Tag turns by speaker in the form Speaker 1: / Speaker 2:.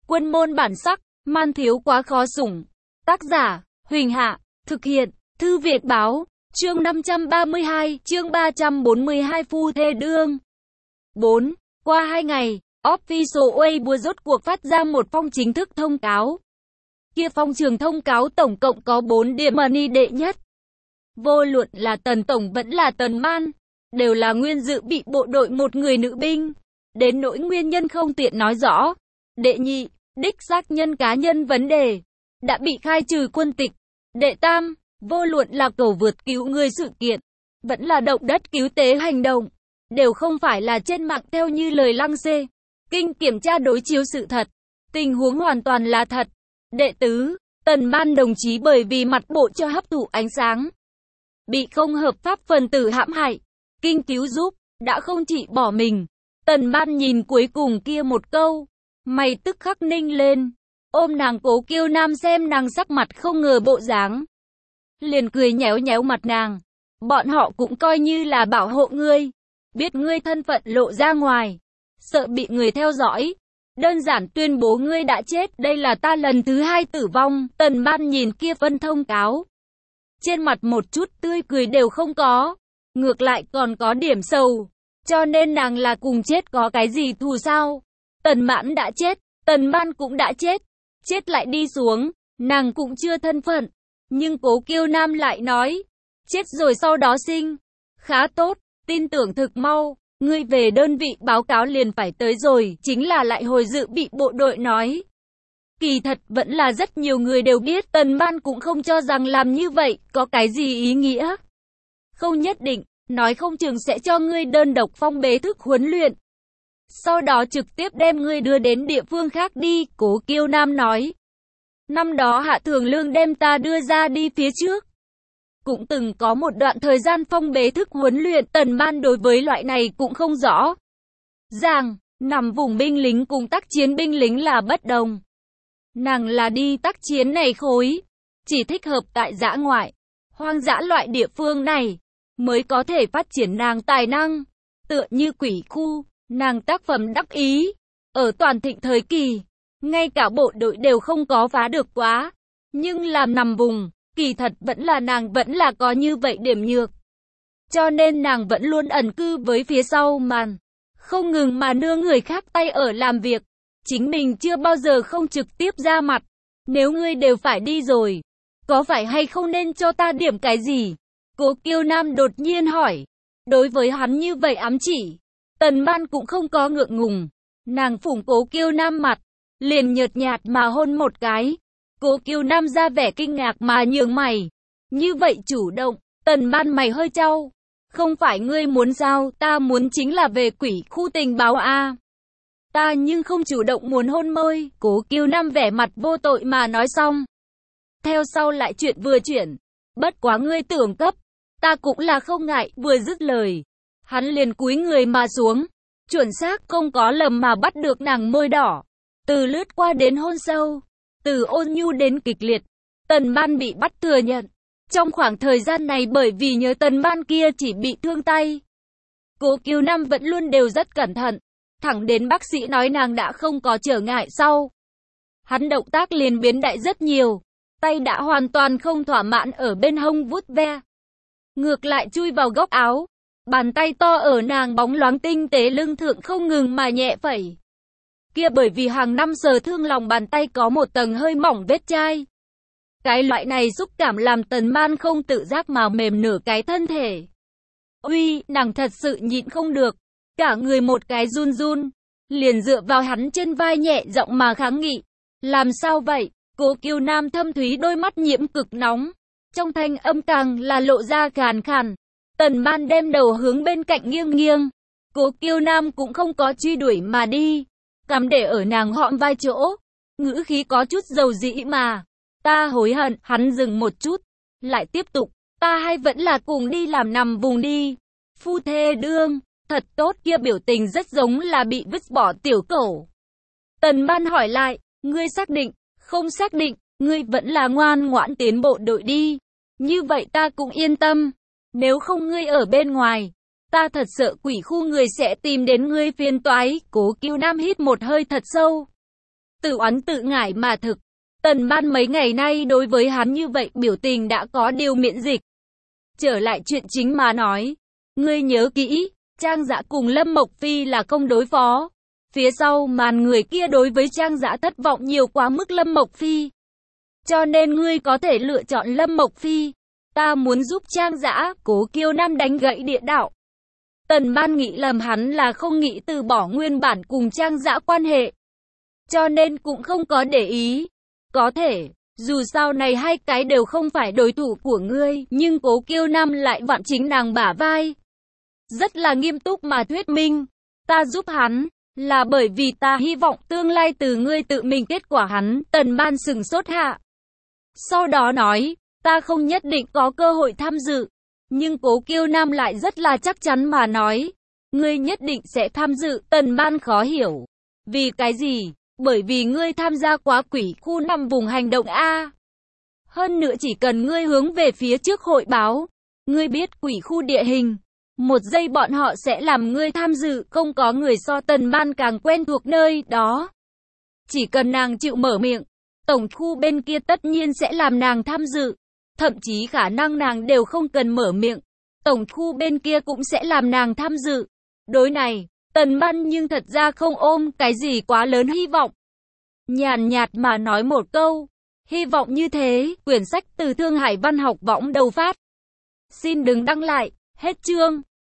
Speaker 1: Quân môn bản sắc, man thiếu quá khó sủng. Tác giả, Huỳnh Hạ, thực hiện, Thư Việt Báo, chương 532, chương 342 phu thê đương. 4. Qua 2 ngày, Official Weibo rốt cuộc phát ra một phong chính thức thông cáo. Kia phong trường thông cáo tổng cộng có 4 điểm money đệ nhất. Vô luận là Tần Tổng vẫn là Tần Man, đều là nguyên dự bị bộ đội một người nữ binh. Đến nỗi nguyên nhân không tiện nói rõ. Đệ nhị, đích xác nhân cá nhân vấn đề, đã bị khai trừ quân tịch. Đệ tam, vô luận là cầu vượt cứu người sự kiện, vẫn là động đất cứu tế hành động, đều không phải là trên mạng theo như lời Lăng Xê. Kinh kiểm tra đối chiếu sự thật, tình huống hoàn toàn là thật. Đệ tứ, Tần Man đồng chí bởi vì mặt bộ cho hấp thụ ánh sáng, bị không hợp pháp phần tử hãm hại. Kinh cứu giúp, đã không chỉ bỏ mình. Tần Man nhìn cuối cùng kia một câu, mày tức khắc ninh lên, ôm nàng Cố Kiêu Nam xem nàng sắc mặt không ngờ bộ dáng, liền cười nhéo nhéo mặt nàng. Bọn họ cũng coi như là bảo hộ ngươi, biết ngươi thân phận lộ ra ngoài, sợ bị người theo dõi, đơn giản tuyên bố ngươi đã chết. Đây là ta lần thứ 2 tử vong. Tần Man nhìn kia phân thông cáo, trên mặt một chút tươi cười đều không có, ngược lại còn có điểm sầu. Cho nên nàng là cùng chết có cái gì thù sao? Tần Mãn đã chết, Tần Man cũng đã chết, chết lại đi xuống, nàng cũng chưa thân phận. Nhưng Cố Kiêu Nam lại nói, chết rồi sau đó sinh. Khá tốt, tin tưởng thực mau, ngươi về đơn vị báo cáo liền phải tới rồi. Chính là lại hồi dự bị bộ đội nói. Kỳ thật vẫn là rất nhiều người đều biết. Tần Man cũng không cho rằng làm như vậy có cái gì ý nghĩa. Không nhất định, nói không chừng sẽ cho ngươi đơn độc phong bế thức huấn luyện, sau đó trực tiếp đem ngươi đưa đến địa phương khác đi. Cố Kiêu Nam nói, năm đó Hạ Thường Lương đem ta đưa ra đi phía trước, cũng từng có một đoạn thời gian phong bế thức huấn luyện. Tần Man đối với loại này cũng không rõ ràng, nằm vùng binh lính cùng tác chiến binh lính là bất đồng. Nàng là đi tác chiến này khối, chỉ thích hợp tại dã ngoại, hoang dã loại địa phương này, mới có thể phát triển nàng tài năng. Tựa như Quỷ Khu, nàng tác phẩm đắc ý, ở toàn thịnh thời kỳ, ngay cả bộ đội đều không có phá được quá. Nhưng làm nằm vùng, kỳ thật nàng vẫn là có như vậy điểm nhược. Cho nên nàng vẫn luôn ẩn cư với phía sau màn, không ngừng mà nương người khác tay ở làm việc. Chính mình chưa bao giờ không trực tiếp ra mặt. Nếu ngươi đều phải đi rồi, có phải hay không nên cho ta điểm cái gì? Cố Kiêu Nam đột nhiên hỏi. Đối với hắn như vậy ám chỉ, Tần Man cũng không có ngượng ngùng. Nàng phủng Cố Kiêu Nam mặt, liền nhợt nhạt mà hôn một cái. Cố Kiêu Nam ra vẻ kinh ngạc mà nhướng mày. Như vậy chủ động. Tần Man mày hơi chau. Không phải ngươi muốn sao? Ta muốn chính là về Quỷ Khu tình báo a. Ta nhưng không chủ động muốn hôn môi. Cố Kiêu Nam vẻ mặt vô tội mà nói xong, theo sau lại chuyện vừa chuyển. Bất quá ngươi tưởng cấp, ta cũng là không ngại. Vừa dứt lời, hắn liền cúi người mà xuống, chuẩn xác không có lầm mà bắt được nàng môi đỏ, từ lướt qua đến hôn sâu, từ ôn nhu đến kịch liệt. Tần Man bị bắt thừa nhận, trong khoảng thời gian này bởi vì nhớ Tần Man kia chỉ bị thương tay, Cố Kiêu Nam vẫn luôn đều rất cẩn thận, thẳng đến bác sĩ nói nàng đã không có trở ngại sau, hắn động tác liền biến đại rất nhiều. Tay đã hoàn toàn không thỏa mãn ở bên hông vuốt ve, ngược lại chui vào góc áo, bàn tay to ở nàng bóng loáng tinh tế lưng thượng không ngừng mà nhẹ phẩy. Kia bởi vì hàng năm sờ thương lòng bàn tay có một tầng hơi mỏng vết chai. Cái loại này xúc cảm làm Tần Man không tự giác mà mềm nửa cái thân thể. Uy, nàng thật sự nhịn không được, cả người một cái run run, liền dựa vào hắn trên vai nhẹ giọng mà kháng nghị. Làm sao vậy? Cố Kiêu Nam thâm thúy đôi mắt nhiễm cực nóng, trong thanh âm càng là lộ ra khàn khàn. Tần Man đem đầu hướng bên cạnh nghiêng nghiêng. Cố Kiêu Nam cũng không có truy đuổi mà đi, cằm để ở nàng hõm vai chỗ, ngữ khí có chút dầu dĩ mà. Ta hối hận. Hắn dừng một chút, lại tiếp tục. Ta hay vẫn là cùng đi làm nằm vùng đi. Phu thê đương, thật tốt. Kia biểu tình rất giống là bị vứt bỏ tiểu cẩu. Tần Man hỏi lại, ngươi xác định? Không xác định. Ngươi vẫn là ngoan ngoãn tiến bộ đội đi, như vậy ta cũng yên tâm. Nếu không ngươi ở bên ngoài, ta thật sợ Quỷ Khu người sẽ tìm đến ngươi phiền toái. Cố Kiêu Nam hít một hơi thật sâu, Tự oán tự ngại mà thực. Tần Ban mấy ngày nay đối với hắn như vậy biểu tình đã có điều miễn dịch. Trở lại chuyện chính mà nói. Ngươi nhớ kỹ, Trang Dã cùng Lâm Mộc Phi là công đối phó. Phía sau màn người kia đối với Trang Dã thất vọng nhiều quá mức Lâm Mộc Phi. Cho nên ngươi có thể lựa chọn Lâm Mộc Phi. Ta muốn giúp Trang Dã. Cố Kiêu Nam đánh gãy địa đạo. Tần Ban nghĩ lầm hắn là không nghĩ từ bỏ nguyên bản cùng Trang Dã quan hệ. Cho nên cũng không có để ý. Có thể, dù sao này hai cái đều không phải đối thủ của ngươi, nhưng Cố Kiêu Nam lại vặn chính nàng bả vai. Rất là nghiêm túc mà thuyết minh. Ta giúp hắn, là bởi vì ta hy vọng tương lai từ ngươi tự mình kết quả hắn. Tần Ban sừng sốt hạ. Sau đó nói, ta không nhất định có cơ hội tham dự. Nhưng Cố Kiêu Nam lại rất là chắc chắn mà nói. Ngươi nhất định sẽ tham dự. Tần Ban khó hiểu. Vì cái gì? Bởi vì ngươi tham gia quá quỷ khu 5 vùng hành động A. Hơn nữa chỉ cần ngươi hướng về phía trước hội báo. Ngươi biết quỷ khu địa hình. Một giây bọn họ sẽ làm ngươi tham dự. Không có người so Tần Ban càng quen thuộc nơi đó. Chỉ cần nàng chịu mở miệng. Tổng khu bên kia tất nhiên sẽ làm nàng tham dự. Thậm chí khả năng nàng đều không cần mở miệng. Tổng khu bên kia cũng sẽ làm nàng tham dự. Đối này, Tần Ban nhưng thật ra không ôm cái gì quá lớn hy vọng. Nhàn nhạt mà nói một câu. Hy vọng như thế. Quyển sách từ Thương Hải Văn học võng đầu phát. Xin đừng đăng lại. Hết chương.